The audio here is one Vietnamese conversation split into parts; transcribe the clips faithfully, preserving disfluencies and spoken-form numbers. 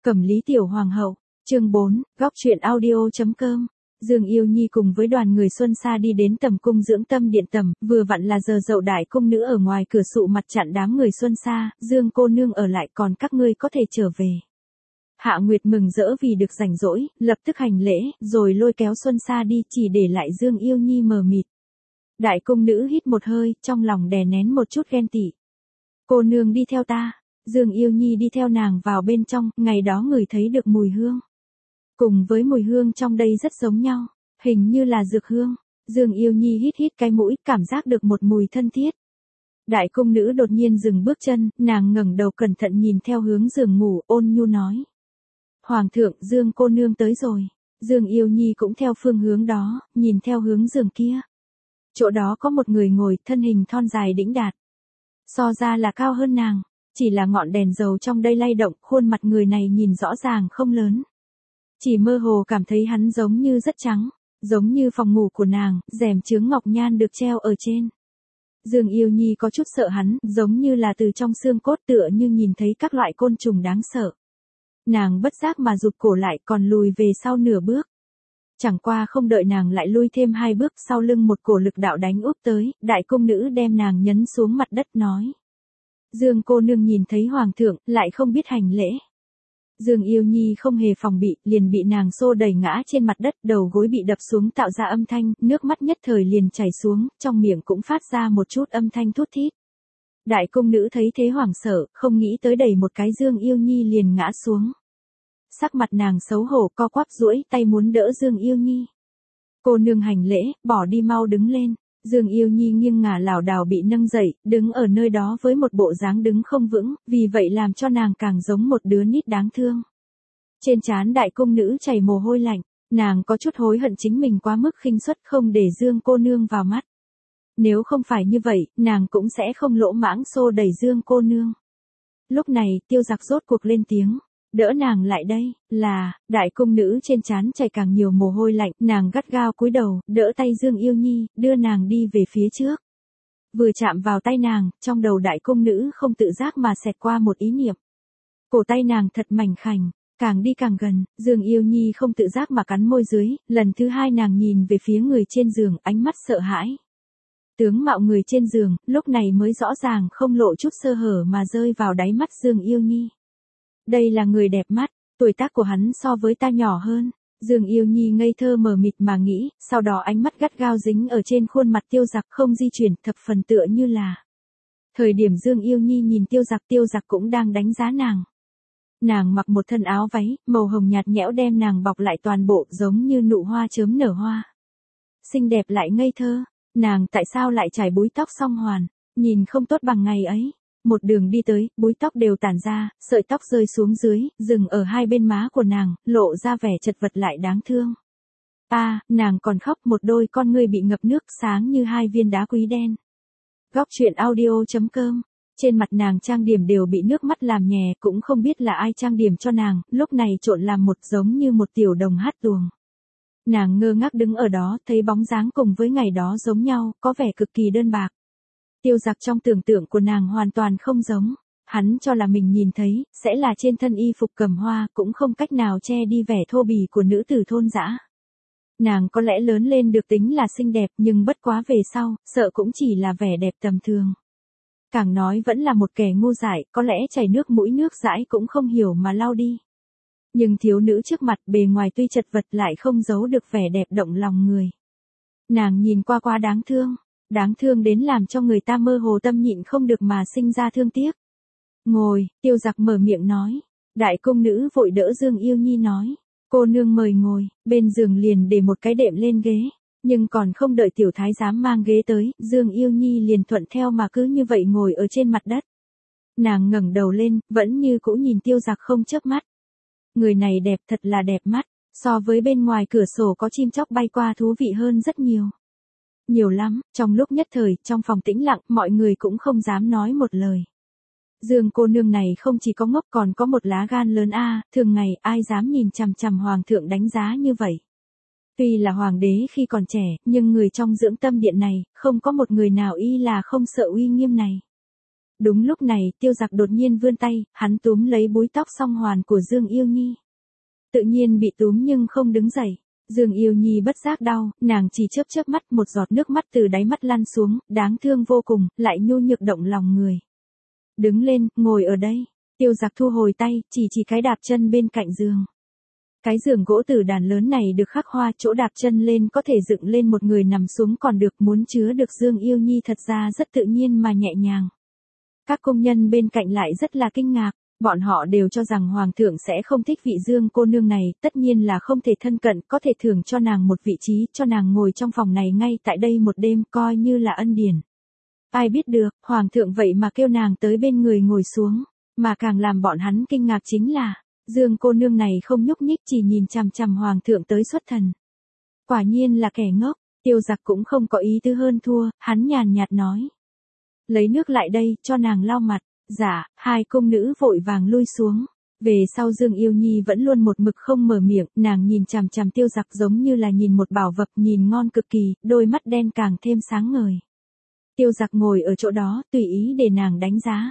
Cẩm Lý tiểu hoàng hậu, chương bốn, góc truyện audio.com. Dương Yêu Nhi cùng với đoàn người Xuân Sa đi đến tầm cung dưỡng tâm điện tầm, vừa vặn là giờ dậu đại cung nữ ở ngoài cửa sụ mặt chặn đám người Xuân Sa, Dương cô nương ở lại còn các ngươi có thể trở về. Hạ Nguyệt mừng rỡ vì được rảnh rỗi, lập tức hành lễ, rồi lôi kéo Xuân Sa đi chỉ để lại Dương Yêu Nhi mờ mịt. Đại cung nữ hít một hơi, trong lòng đè nén một chút ghen tị. Cô nương đi theo ta. Dương Yêu Nhi đi theo nàng vào bên trong, ngày đó ngửi thấy được mùi hương. Cùng với mùi hương trong đây rất giống nhau, hình như là dược hương. Dương Yêu Nhi hít hít cái mũi, cảm giác được một mùi thân thiết. Đại cung nữ đột nhiên dừng bước chân, nàng ngẩng đầu cẩn thận nhìn theo hướng giường ngủ, ôn nhu nói. Hoàng thượng, Dương cô nương tới rồi. Dương Yêu Nhi cũng theo phương hướng đó, nhìn theo hướng giường kia. Chỗ đó có một người ngồi, thân hình thon dài đĩnh đạt. So ra là cao hơn nàng. Chỉ là ngọn đèn dầu trong đây lay động, khuôn mặt người này nhìn rõ ràng không lớn. Chỉ mơ hồ cảm thấy hắn giống như rất trắng, giống như phòng ngủ của nàng, rèm chướng ngọc nhan được treo ở trên. Dương Yêu Nhi có chút sợ hắn, giống như là từ trong xương cốt tựa như nhìn thấy các loại côn trùng đáng sợ. Nàng bất giác mà rụt cổ lại còn lùi về sau nửa bước. Chẳng qua không đợi nàng lại lui thêm hai bước, sau lưng một cổ lực đạo đánh úp tới, đại cung nữ đem nàng nhấn xuống mặt đất nói. Dương cô nương nhìn thấy hoàng thượng, lại không biết hành lễ. Dương Yêu Nhi không hề phòng bị, liền bị nàng xô đẩy ngã trên mặt đất, đầu gối bị đập xuống tạo ra âm thanh, nước mắt nhất thời liền chảy xuống, trong miệng cũng phát ra một chút âm thanh thút thít. Đại cung nữ thấy thế hoảng sợ, không nghĩ tới đẩy một cái Dương Yêu Nhi liền ngã xuống. Sắc mặt nàng xấu hổ co quắp duỗi tay muốn đỡ Dương Yêu Nhi. Cô nương hành lễ, bỏ đi mau đứng lên. Dương Yêu Nhi nghiêng ngả lảo đảo bị nâng dậy, đứng ở nơi đó với một bộ dáng đứng không vững, vì vậy làm cho nàng càng giống một đứa nít đáng thương. Trên trán đại cung nữ chảy mồ hôi lạnh, nàng có chút hối hận chính mình quá mức khinh suất không để Dương cô nương vào mắt. Nếu không phải như vậy, nàng cũng sẽ không lỗ mãng xô đẩy Dương cô nương. Lúc này, Tiêu Giặc rốt cuộc lên tiếng. Đỡ nàng lại đây, là, đại cung nữ trên trán chảy càng nhiều mồ hôi lạnh, nàng gắt gao cúi đầu, đỡ tay Dương Yêu Nhi, đưa nàng đi về phía trước. Vừa chạm vào tay nàng, trong đầu đại cung nữ không tự giác mà xẹt qua một ý niệm. Cổ tay nàng thật mảnh khảnh, càng đi càng gần, Dương Yêu Nhi không tự giác mà cắn môi dưới, lần thứ hai nàng nhìn về phía người trên giường, ánh mắt sợ hãi. Tướng mạo người trên giường, lúc này mới rõ ràng không lộ chút sơ hở mà rơi vào đáy mắt Dương Yêu Nhi. Đây là người đẹp mắt, tuổi tác của hắn so với ta nhỏ hơn. Dương Yêu Nhi ngây thơ mờ mịt mà nghĩ, sau đó ánh mắt gắt gao dính ở trên khuôn mặt Tiêu Giặc không di chuyển, thập phần tựa như là. Thời điểm Dương Yêu Nhi nhìn Tiêu Giặc, Tiêu Giặc cũng đang đánh giá nàng. Nàng mặc một thân áo váy, màu hồng nhạt nhẽo đem nàng bọc lại toàn bộ, giống như nụ hoa chớm nở hoa. Xinh đẹp lại ngây thơ, nàng tại sao lại trải búi tóc song hoàn, nhìn không tốt bằng ngày ấy. Một đường đi tới, búi tóc đều tản ra, sợi tóc rơi xuống dưới, dừng ở hai bên má của nàng, lộ ra vẻ chật vật lại đáng thương. À, nàng còn khóc, một đôi con ngươi bị ngập nước sáng như hai viên đá quý đen. Góc truyện audio.com. Trên mặt nàng trang điểm đều bị nước mắt làm nhè, cũng không biết là ai trang điểm cho nàng, lúc này trộn làm một giống như một tiểu đồng hát tuồng. Nàng ngơ ngác đứng ở đó, thấy bóng dáng cùng với ngày đó giống nhau, có vẻ cực kỳ đơn bạc. Tiêu Giặc trong tưởng tượng của nàng hoàn toàn không giống, hắn cho là mình nhìn thấy, sẽ là trên thân y phục cầm hoa, cũng không cách nào che đi vẻ thô bỉ của nữ tử thôn dã. Nàng có lẽ lớn lên được tính là xinh đẹp, nhưng bất quá về sau, sợ cũng chỉ là vẻ đẹp tầm thường. Càng nói vẫn là một kẻ ngu dại, có lẽ chảy nước mũi nước dãi cũng không hiểu mà lau đi. Nhưng thiếu nữ trước mặt bề ngoài tuy chật vật lại không giấu được vẻ đẹp động lòng người. Nàng nhìn qua quá đáng thương. Đáng thương đến làm cho người ta mơ hồ tâm nhịn không được mà sinh ra thương tiếc. Ngồi, Tiêu Giặc mở miệng nói. Đại cung nữ vội đỡ Dương Yêu Nhi nói. Cô nương mời ngồi, bên giường liền để một cái đệm lên ghế. Nhưng còn không đợi tiểu thái giám mang ghế tới, Dương Yêu Nhi liền thuận theo mà cứ như vậy ngồi ở trên mặt đất. Nàng ngẩng đầu lên, vẫn như cũ nhìn Tiêu Giặc không chớp mắt. Người này đẹp thật là đẹp mắt, so với bên ngoài cửa sổ có chim chóc bay qua thú vị hơn rất nhiều. Nhiều lắm, trong lúc nhất thời, trong phòng tĩnh lặng, mọi người cũng không dám nói một lời. Dương cô nương này không chỉ có ngốc còn có một lá gan lớn a, thường ngày ai dám nhìn chằm chằm hoàng thượng đánh giá như vậy. Tuy là hoàng đế khi còn trẻ, nhưng người trong dưỡng tâm điện này, không có một người nào y là không sợ uy nghiêm này. Đúng lúc này, Tiêu Giặc đột nhiên vươn tay, hắn túm lấy búi tóc song hoàn của Dương Yêu Nhi. Tự nhiên bị túm nhưng không đứng dậy. Dương Yêu Nhi bất giác đau, nàng chỉ chớp chớp mắt, một giọt nước mắt từ đáy mắt lăn xuống, đáng thương vô cùng, lại nhu nhược động lòng người. Đứng lên, ngồi ở đây. Tiêu Giặc thu hồi tay, chỉ chỉ cái đạp chân bên cạnh giường. Cái giường gỗ tử đàn lớn này được khắc hoa, chỗ đạp chân lên có thể dựng lên một người nằm xuống còn được, muốn chứa được Dương Yêu Nhi thật ra rất tự nhiên mà nhẹ nhàng. Các công nhân bên cạnh lại rất là kinh ngạc, bọn họ đều cho rằng Hoàng thượng sẽ không thích vị Dương cô nương này, tất nhiên là không thể thân cận, có thể thưởng cho nàng một vị trí, cho nàng ngồi trong phòng này ngay tại đây một đêm, coi như là ân điển. Ai biết được, Hoàng thượng vậy mà kêu nàng tới bên người ngồi xuống, mà càng làm bọn hắn kinh ngạc chính là, Dương cô nương này không nhúc nhích, chỉ nhìn chằm chằm Hoàng thượng tới xuất thần. Quả nhiên là kẻ ngốc. Tiêu Giặc cũng không có ý tứ hơn thua, hắn nhàn nhạt nói. Lấy nước lại đây, cho nàng lau mặt. Dạ, hai cung nữ vội vàng lui xuống. Về sau Dương Yêu Nhi vẫn luôn một mực không mở miệng, nàng nhìn chằm chằm Tiêu Giặc giống như là nhìn một bảo vật, nhìn ngon cực kỳ, đôi mắt đen càng thêm sáng ngời. Tiêu Giặc ngồi ở chỗ đó, tùy ý để nàng đánh giá.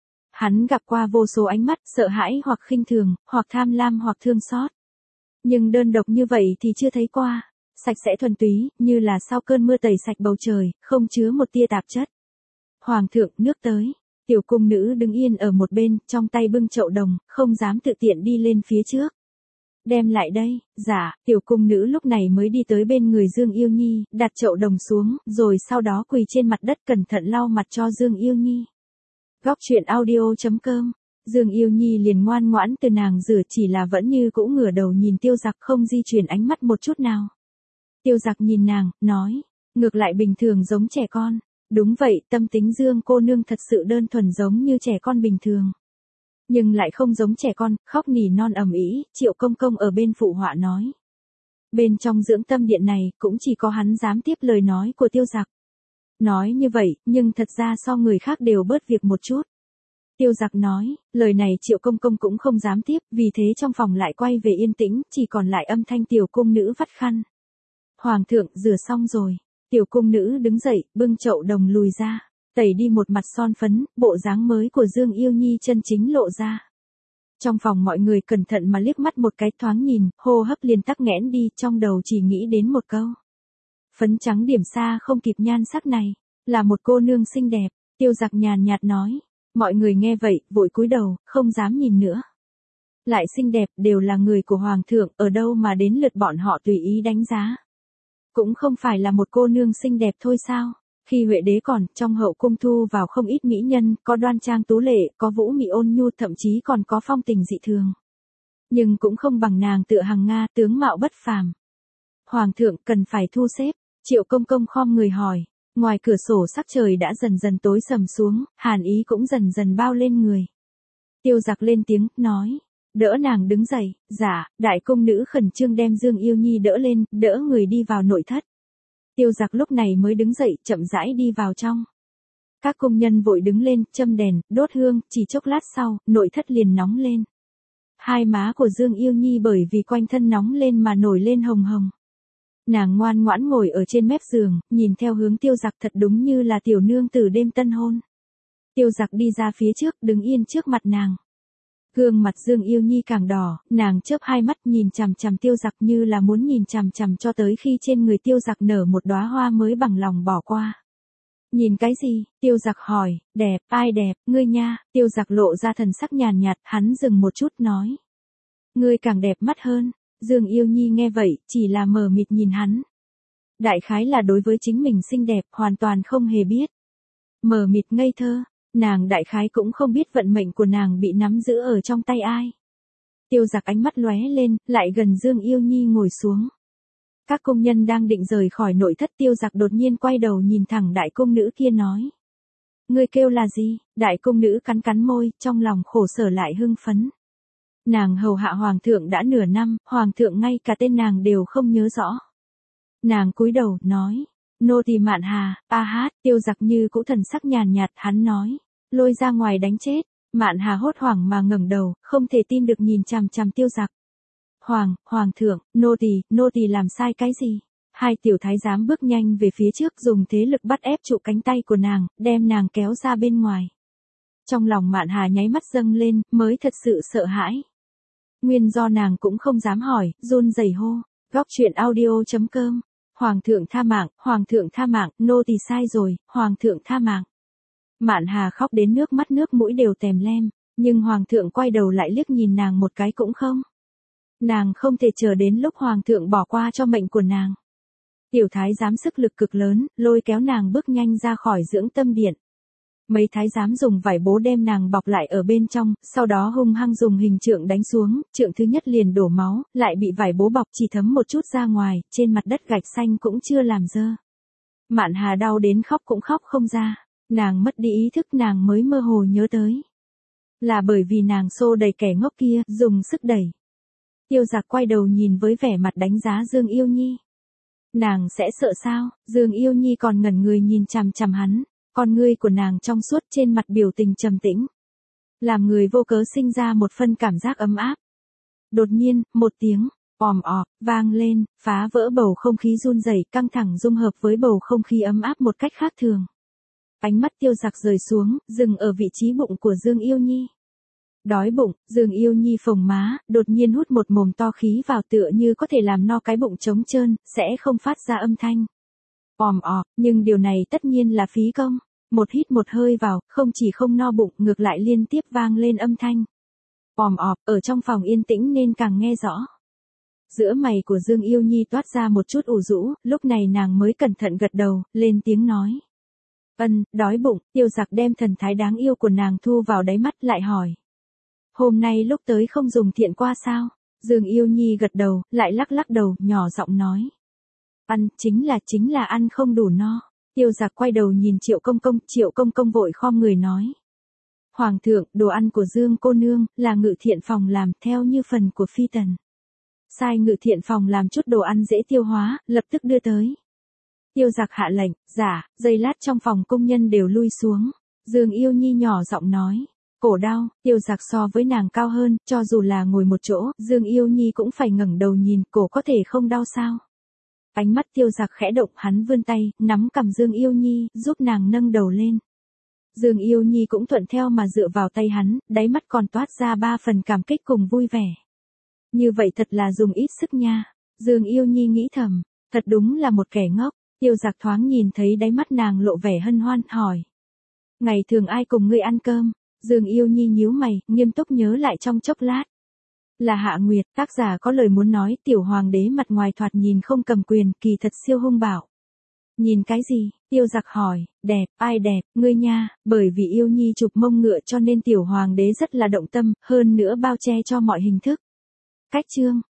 Hắn gặp qua vô số ánh mắt, sợ hãi hoặc khinh thường, hoặc tham lam hoặc thương xót. Nhưng đơn độc như vậy thì chưa thấy qua, sạch sẽ thuần túy, như là sau cơn mưa tẩy sạch bầu trời, không chứa một tia tạp chất. Hoàng thượng, nước tới. Tiểu cung nữ đứng yên ở một bên, trong tay bưng chậu đồng, không dám tự tiện đi lên phía trước. Đem lại đây. Dạ, tiểu cung nữ lúc này mới đi tới bên người Dương Yêu Nhi, đặt chậu đồng xuống, rồi sau đó quỳ trên mặt đất cẩn thận lau mặt cho Dương Yêu Nhi. Góc truyện audio chấm com. Dương Yêu Nhi liền ngoan ngoãn từ nàng rửa, chỉ là vẫn như cũ ngửa đầu nhìn Tiêu Giặc, không di chuyển ánh mắt một chút nào. Tiêu Giặc nhìn nàng, nói, ngược lại bình thường giống trẻ con. Đúng vậy, tâm tính Dương cô nương thật sự đơn thuần giống như trẻ con bình thường. Nhưng lại không giống trẻ con, khóc nỉ non ầm ĩ. Triệu công công ở bên phụ họa nói. Bên trong dưỡng tâm điện này, cũng chỉ có hắn dám tiếp lời nói của Tiêu Giặc. Nói như vậy, nhưng thật ra so người khác đều bớt việc một chút. Tiêu Giặc nói, lời này Triệu công công cũng không dám tiếp, vì thế trong phòng lại quay về yên tĩnh, chỉ còn lại âm thanh tiểu cung nữ vắt khăn. Hoàng thượng, rửa xong rồi. Tiểu cung nữ đứng dậy, bưng chậu đồng lùi ra, tẩy đi một mặt son phấn, bộ dáng mới của Dương Yêu Nhi chân chính lộ ra. Trong phòng mọi người cẩn thận mà liếc mắt một cái, thoáng nhìn, hô hấp liền tắc nghẽn đi, trong đầu chỉ nghĩ đến một câu. Phấn trắng điểm xa không kịp nhan sắc này, là một cô nương xinh đẹp. Tiêu Giặc nhàn nhạt nói. Mọi người nghe vậy, vội cúi đầu, không dám nhìn nữa. Lại xinh đẹp, đều là người của Hoàng thượng, ở đâu mà đến lượt bọn họ tùy ý đánh giá. Cũng không phải là một cô nương xinh đẹp thôi sao? Khi Huệ đế còn, trong hậu cung thu vào không ít mỹ nhân, có đoan trang tú lệ, có vũ mị ôn nhu, thậm chí còn có phong tình dị thường. Nhưng cũng không bằng nàng Tựa Hằng Nga, tướng mạo bất phàm. Hoàng thượng cần phải thu xếp. Triệu công công khom người hỏi. Ngoài cửa sổ sắc trời đã dần dần tối sầm xuống, hàn ý cũng dần dần bao lên người. Tiêu Giặc lên tiếng, nói. Đỡ nàng đứng dậy. Dạ, đại cung nữ khẩn trương đem Dương Yêu Nhi đỡ lên, đỡ người đi vào nội thất. Tiêu Giặc lúc này mới đứng dậy, chậm rãi đi vào trong. Các công nhân vội đứng lên, châm đèn, đốt hương, chỉ chốc lát sau, nội thất liền nóng lên. Hai má của Dương Yêu Nhi bởi vì quanh thân nóng lên mà nổi lên hồng hồng. Nàng ngoan ngoãn ngồi ở trên mép giường, nhìn theo hướng Tiêu Giặc, thật đúng như là tiểu nương tử đêm tân hôn. Tiêu Giặc đi ra phía trước, đứng yên trước mặt nàng. Gương mặt Dương Yêu Nhi càng đỏ, nàng chớp hai mắt nhìn chằm chằm Tiêu Giặc như là muốn nhìn chằm chằm cho tới khi trên người Tiêu Giặc nở một đóa hoa mới bằng lòng bỏ qua. Nhìn cái gì? Tiêu Giặc hỏi. Đẹp, ai đẹp, ngươi nha. Tiêu Giặc lộ ra thần sắc nhàn nhạt, hắn dừng một chút nói. Ngươi càng đẹp mắt hơn. Dương Yêu Nhi nghe vậy, chỉ là mờ mịt nhìn hắn. Đại khái là đối với chính mình xinh đẹp, hoàn toàn không hề biết. Mờ mịt ngây thơ, nàng đại khái cũng không biết vận mệnh của nàng bị nắm giữ ở trong tay ai. Tiêu Giặc ánh mắt lóe lên, lại gần Dương Yêu Nhi ngồi xuống. Các công nhân đang định rời khỏi nội thất, Tiêu Giặc đột nhiên quay đầu nhìn thẳng đại cung nữ kia nói. Ngươi kêu là gì? Đại cung nữ cắn cắn môi, trong lòng khổ sở lại hưng phấn. Nàng hầu hạ Hoàng thượng đã nửa năm, Hoàng thượng ngay cả tên nàng đều không nhớ rõ. Nàng cúi đầu, nói. Nô tỳ Mạn Hà. A hát. Tiêu Giặc như cũ thần sắc nhàn nhạt, hắn nói. Lôi ra ngoài đánh chết. Mạn Hà hốt hoảng mà ngẩng đầu, không thể tin được nhìn chằm chằm Tiêu Giặc. Hoàng, Hoàng thượng, nô tỳ, nô tỳ làm sai cái gì? Hai tiểu thái giám bước nhanh về phía trước, dùng thế lực bắt ép trụ cánh tay của nàng, đem nàng kéo ra bên ngoài. Trong lòng Mạn Hà nháy mắt dâng lên, mới thật sự sợ hãi. Nguyên do nàng cũng không dám hỏi, run rẩy hô. Góc truyện audio.com. Hoàng thượng tha mạng, hoàng thượng tha mạng, nô tỳ sai rồi, hoàng thượng tha mạng. Mạn Hà khóc đến nước mắt nước mũi đều tèm lem, nhưng hoàng thượng quay đầu lại liếc nhìn nàng một cái cũng không. Nàng không thể chờ đến lúc hoàng thượng bỏ qua cho mệnh của nàng. Tiểu thái giám sức lực cực lớn, lôi kéo nàng bước nhanh ra khỏi dưỡng tâm điện. Mấy thái giám dùng vải bố đem nàng bọc lại ở bên trong, sau đó hung hăng dùng hình trượng đánh xuống, trượng thứ nhất liền đổ máu, lại bị vải bố bọc chỉ thấm một chút ra ngoài, trên mặt đất gạch xanh cũng chưa làm dơ. Mạn Hà đau đến khóc cũng khóc không ra, nàng mất đi ý thức nàng mới mơ hồ nhớ tới. Là bởi vì nàng xô đẩy kẻ ngốc kia, dùng sức đẩy. Tiêu Giặc quay đầu nhìn với vẻ mặt đánh giá Dương Yêu Nhi. Nàng sẽ sợ sao? Dương Yêu Nhi còn ngẩn người nhìn chằm chằm hắn. Con ngươi của nàng trong suốt trên mặt biểu tình trầm tĩnh. Làm người vô cớ sinh ra một phân cảm giác ấm áp. Đột nhiên, một tiếng, òm ọp, vang lên, phá vỡ bầu không khí run rẩy căng thẳng dung hợp với bầu không khí ấm áp một cách khác thường. Ánh mắt Tiêu Giặc rời xuống, dừng ở vị trí bụng của Dương Yêu Nhi. Đói bụng, Dương Yêu Nhi phồng má, đột nhiên hút một mồm to khí vào tựa như có thể làm no cái bụng trống trơn, sẽ không phát ra âm thanh. Òm ọp, nhưng điều này tất nhiên là phí công. Một hít một hơi vào, không chỉ không no bụng, ngược lại liên tiếp vang lên âm thanh. Òm ọp, ở trong phòng yên tĩnh nên càng nghe rõ. Giữa mày của Dương Yêu Nhi toát ra một chút ủ rũ, lúc này nàng mới cẩn thận gật đầu, lên tiếng nói. Ân, đói bụng, Tiêu Giặc đem thần thái đáng yêu của nàng thu vào đáy mắt lại hỏi. Hôm nay lúc tới không dùng thiện qua sao? Dương Yêu Nhi gật đầu, lại lắc lắc đầu, nhỏ giọng nói. Ăn, chính là chính là ăn không đủ no. Tiêu Giặc quay đầu nhìn Triệu Công Công, Triệu Công Công vội khom người nói. Hoàng thượng, đồ ăn của Dương cô nương, là Ngự Thiện phòng làm theo như phần của phi tần. Sai Ngự Thiện phòng làm chút đồ ăn dễ tiêu hóa, lập tức đưa tới. Tiêu Giặc hạ lệnh, dạ, giây lát trong phòng công nhân đều lui xuống. Dương Yêu Nhi nhỏ giọng nói. Cổ đau, Tiêu Giặc so với nàng cao hơn, cho dù là ngồi một chỗ, Dương Yêu Nhi cũng phải ngẩng đầu nhìn, cổ có thể không đau sao? Ánh mắt Tiêu Giặc khẽ động, hắn vươn tay, nắm cằm Dương Yêu Nhi, giúp nàng nâng đầu lên. Dương Yêu Nhi cũng thuận theo mà dựa vào tay hắn, đáy mắt còn toát ra ba phần cảm kích cùng vui vẻ. Như vậy thật là dùng ít sức nha. Dương Yêu Nhi nghĩ thầm, thật đúng là một kẻ ngốc. Tiêu Giặc thoáng nhìn thấy đáy mắt nàng lộ vẻ hân hoan, hỏi. Ngày thường ai cùng ngươi ăn cơm? Dương Yêu Nhi nhíu mày, nghiêm túc nhớ lại trong chốc lát. Là Hạ Nguyệt, tác giả có lời muốn nói, tiểu hoàng đế mặt ngoài thoạt nhìn không cầm quyền, kỳ thật siêu hung bạo. Nhìn cái gì? Tiêu Giặc hỏi, đẹp, ai đẹp, ngươi nha, bởi vì Yêu Nhi chụp mông ngựa cho nên tiểu hoàng đế rất là động tâm, hơn nữa bao che cho mọi hình thức. Cách chương,